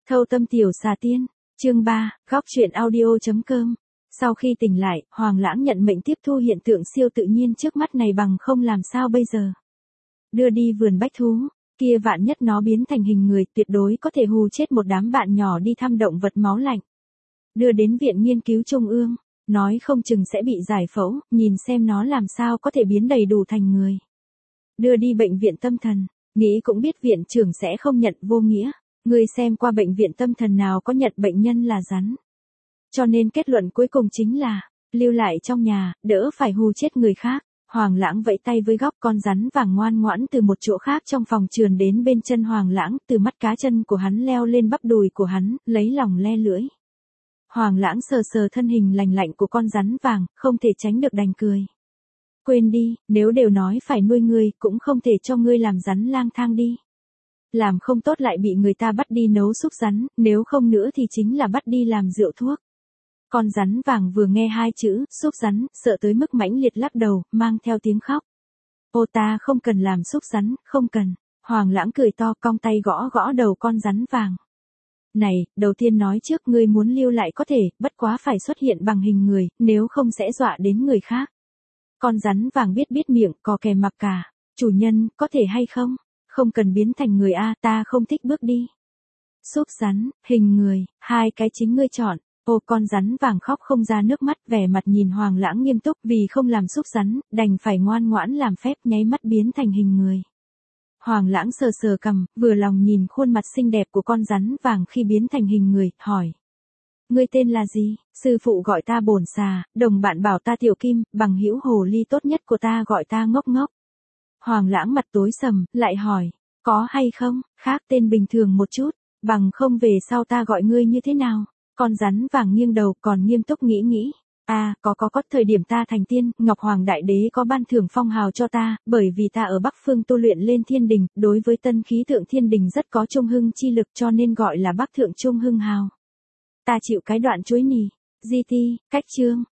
Thâu tâm tiểu xà tiên, chương 3, góc truyện audio.com. Sau khi tỉnh lại, Hoàng Lãng nhận mệnh tiếp thu hiện tượng siêu tự nhiên trước mắt này bằng không làm sao bây giờ. Đưa đi vườn bách thú, kia vạn nhất nó biến thành hình người tuyệt đối có thể hù chết một đám bạn nhỏ đi thăm động vật máu lạnh. Đưa đến viện nghiên cứu trung ương, nói không chừng sẽ bị giải phẫu, nhìn xem nó làm sao có thể biến đầy đủ thành người. Đưa đi bệnh viện tâm thần, nghĩ cũng biết viện trưởng sẽ không nhận vô nghĩa. Người xem qua bệnh viện tâm thần nào có nhận bệnh nhân là rắn. Cho nên kết luận cuối cùng chính là, lưu lại trong nhà, đỡ phải hù chết người khác. Hoàng Lãng vẫy tay với góc con rắn vàng ngoan ngoãn từ một chỗ khác trong phòng trườn đến bên chân Hoàng Lãng, từ mắt cá chân của hắn leo lên bắp đùi của hắn, lấy lòng le lưỡi. Hoàng Lãng sờ sờ thân hình lành lạnh của con rắn vàng, không thể tránh được đành cười. Quên đi, nếu đều nói phải nuôi ngươi, cũng không thể cho ngươi làm rắn lang thang đi. Làm không tốt lại bị người ta bắt đi nấu súp rắn, nếu không nữa thì chính là bắt đi làm rượu thuốc. Con rắn vàng vừa nghe hai chữ, súp rắn, sợ tới mức mãnh liệt lắc đầu, mang theo tiếng khóc. Ô ta không cần làm súp rắn, không cần. Hoàng Lãng cười to, cong tay gõ gõ đầu con rắn vàng. Này, đầu tiên nói trước ngươi muốn lưu lại có thể, bất quá phải xuất hiện bằng hình người, nếu không sẽ dọa đến người khác. Con rắn vàng biết miệng, cò kè mặc cả. Chủ nhân, có thể hay không? Không cần biến thành người a, ta không thích bước đi. Súp rắn, hình người, hai cái chính ngươi chọn. Ô con rắn vàng khóc không ra nước mắt, vẻ mặt nhìn Hoàng Lãng nghiêm túc, vì không làm súp rắn, đành phải ngoan ngoãn làm phép nháy mắt biến thành hình người. Hoàng Lãng sờ sờ cằm, vừa lòng nhìn khuôn mặt xinh đẹp của con rắn vàng khi biến thành hình người, hỏi. Ngươi tên là gì? Sư phụ gọi ta Bổn Xà, đồng bạn bảo ta Tiểu Kim, bằng hữu hồ ly tốt nhất của ta gọi ta Ngốc Ngốc. Hoàng Lãng mặt tối sầm, lại hỏi, có hay không, khác tên bình thường một chút, bằng không về sau ta gọi ngươi như thế nào? Con rắn vàng nghiêng đầu, còn nghiêm túc nghĩ. Có thời điểm ta thành tiên, Ngọc Hoàng Đại Đế có ban thưởng phong hào cho ta, bởi vì ta ở Bắc Phương tu luyện lên thiên đình, đối với tân khí thượng thiên đình rất có trung hưng chi lực cho nên gọi là Bắc Thượng Trung Hưng Hào. Ta chịu cái đoạn chuối nì, GT, cách chương,